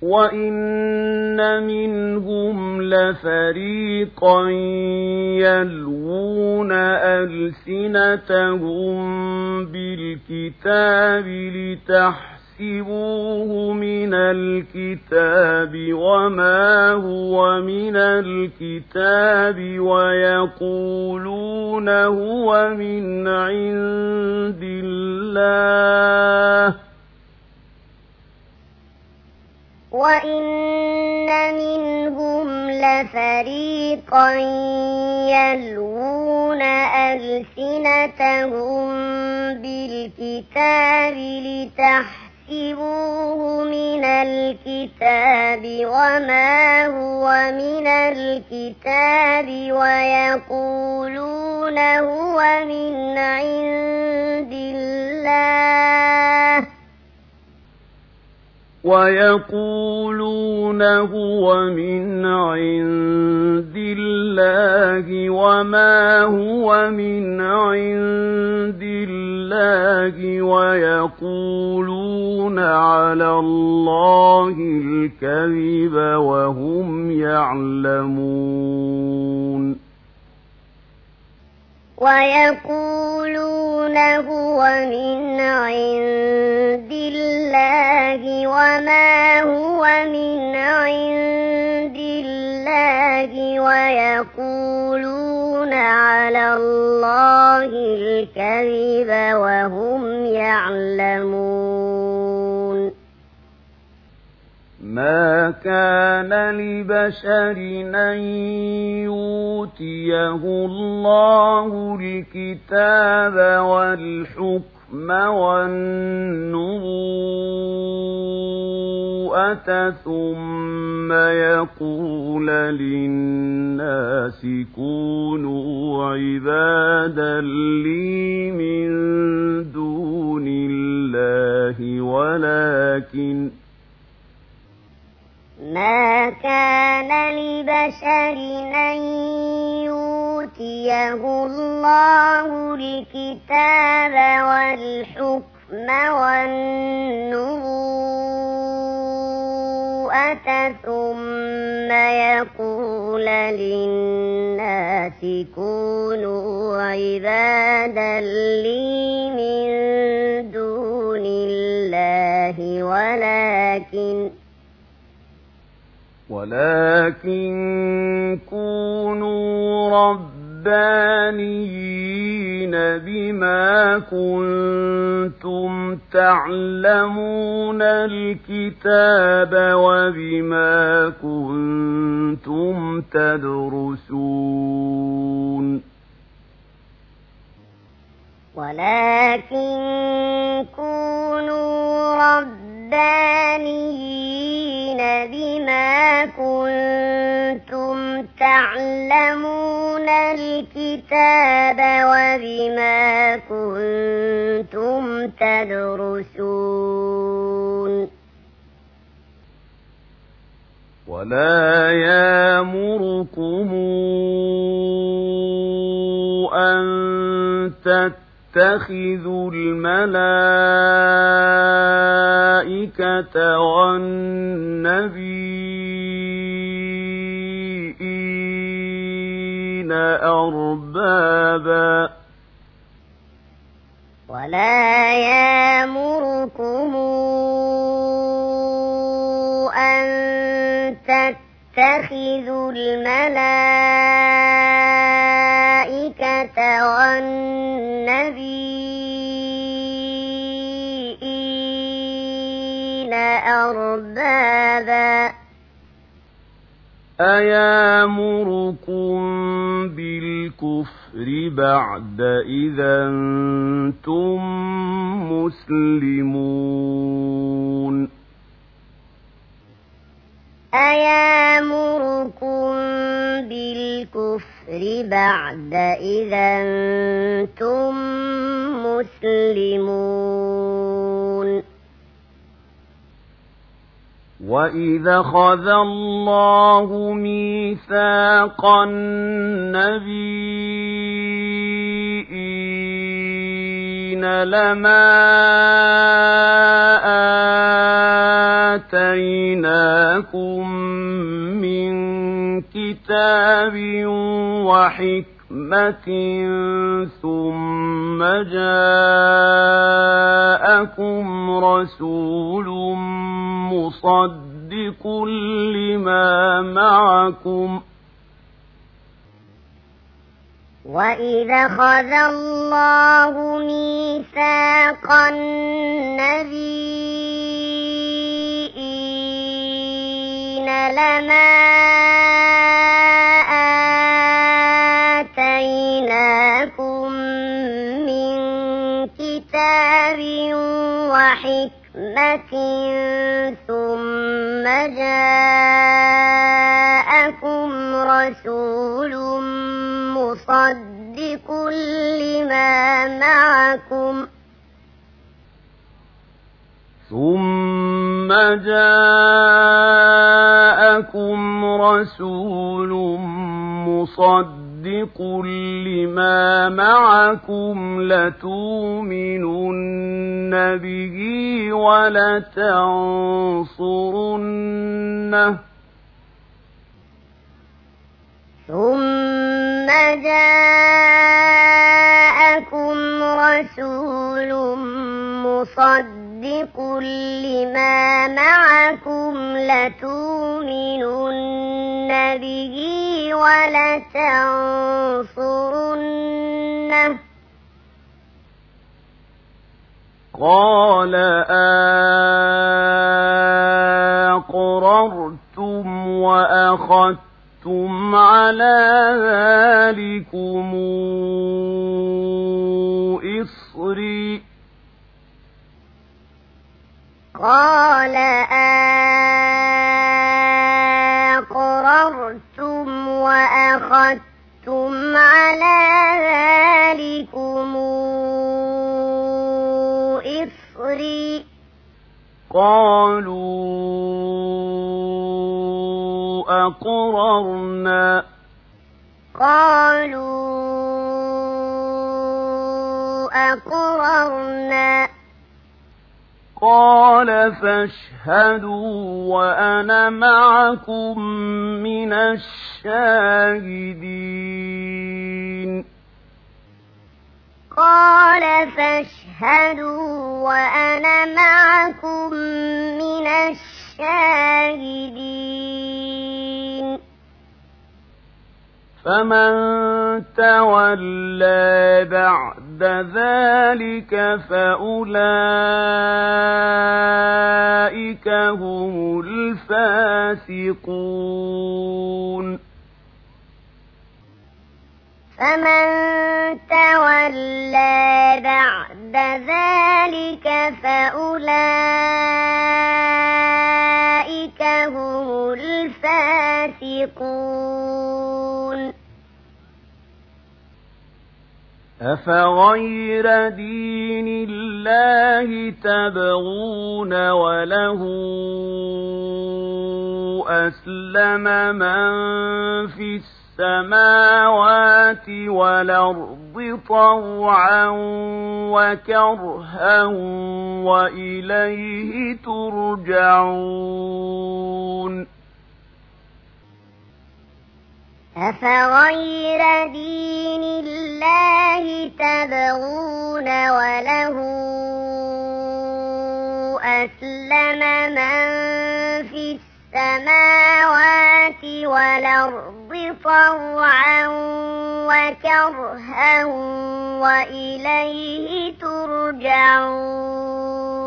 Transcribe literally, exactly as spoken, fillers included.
وَإِنَّ مِنْهُمْ لَفَرِيقًا يَلْوُونَ أَلْسِنَتَهُم بِالْكِتَابِ لِتَحْسَبُوهُ مِنَ الْكِتَابِ وَمَا هُوَ مِنَ الْكِتَابِ وَيَقُولُونَ هُوَ مِنْ عِندِ اللَّهِ وَإِنَّ مِنْهُمْ لَفَرِيقًا يَلْوُونَ أَلْسِنَتَهُم بِالْكِتَابِ لِتَحْسَبُوهُ مِنَ الْكِتَابِ وَمَا هُوَ مِنَ الْكِتَابِ وَيَقُولُونَ هُوَ مِنْ عِندِ اللَّهِ وَيَقُولُونَ هُوَ مِنْ عِندِ اللَّهِ وَمَا هُوَ مِنْ عِندِ اللَّهِ وَيَقُولُونَ عَلَى اللَّهِ الْكَذِبَ وَهُمْ يَعْلَمُونَ وَيَقُولُونَ هُوَ مِنْ عِندِ اللَّهِ وَمَا هُوَ مِنْ عِندِ اللَّهِ وَيَقُولُونَ عَلَى اللَّهِ الْكَذِبَ وَهُمْ يَعْلَمُونَ مَا كَانَ لِبَشَرٍ أَن يُؤْتِيَهُ اللَّهُ الْكِتَابَ وَالْحُكْمَ وَالنُّبُوَّةَ ثُمَّ يَقُولَ لِلنَّاسِ كُونُوا عِبَادًا لِّي مِن دُونِ اللَّهِ وَلَكِنْ مَا كَانَ لِبَشَرٍ أَن يُؤْتِيَهُ اللَّهُ الْكِتَابَ وَالْحُكْمَ وَالنُّبُوَّةَ ثُمَّ يَقُولَ لِلنَّاسِ كُونُوا عِبَادًا لِّي مِن دُونِ اللَّهِ وَلَكِنْ ولكن كونوا ربانيين بما كنتم تعلمون الكتاب وبما كنتم تدرسون ولكن كونوا ربانيين بما كنتم تعلمون الكتاب وبما كنتم تدرسون ولا يأمركم أن تتخذوا الملائكة والنبيين أربابا ولا يأمركم أن تتخذوا الملائكة والنبيين أربابا أيامركم بالكفر بعد إذا أنتم مسلمون أيامركم بالكفر بعد إذا أنتم مسلمون وَإِذَا خَذَ اللَّهُ مِيثَاقَ النَّبِيِّينَ لَمَا آتيناكم من كتاب وحكمة ثم جاءكم رسول مصدق لما معكم وَإِذَا أَخَذَ اللَّهُ مِيثَاقَ النَّبِيِّينَ لَمَا آتَيْنَاكُم مِّن كِتَابٍ وَحِكْمَةٍ ثُمَّ جَاءَكُمْ رَسُولٌ مصدق لما معكم ثم جاءكم رسول مصدق لما معكم لتؤمنن به ولتنصرنه ثم جاءكم رسول مصدق لما معكم لتؤمنن به ولتنصرنه قال أقررتم وأخذتم على ذلكم إصري قال أقررتم وأخذتم على ذلكم إصري قالوا أقررنا قالوا أقررنا قال فاشهدوا وأنا معكم من الشاهدين قال فاشهدوا وأنا معكم من الشاهدين فمن تولى بعد ذلك فأولئك هم الفاسقون فمن تولى بعد ذلك فأولئك هم الفاسقون أفغير دين الله تبغون وله أسلم من في السماوات والأرض طوعا وكرها وإليه ترجعون أفغير دين الله تبغون وله أسلم من في السماوات والأرض طوعا وكرها وإليه ترجعون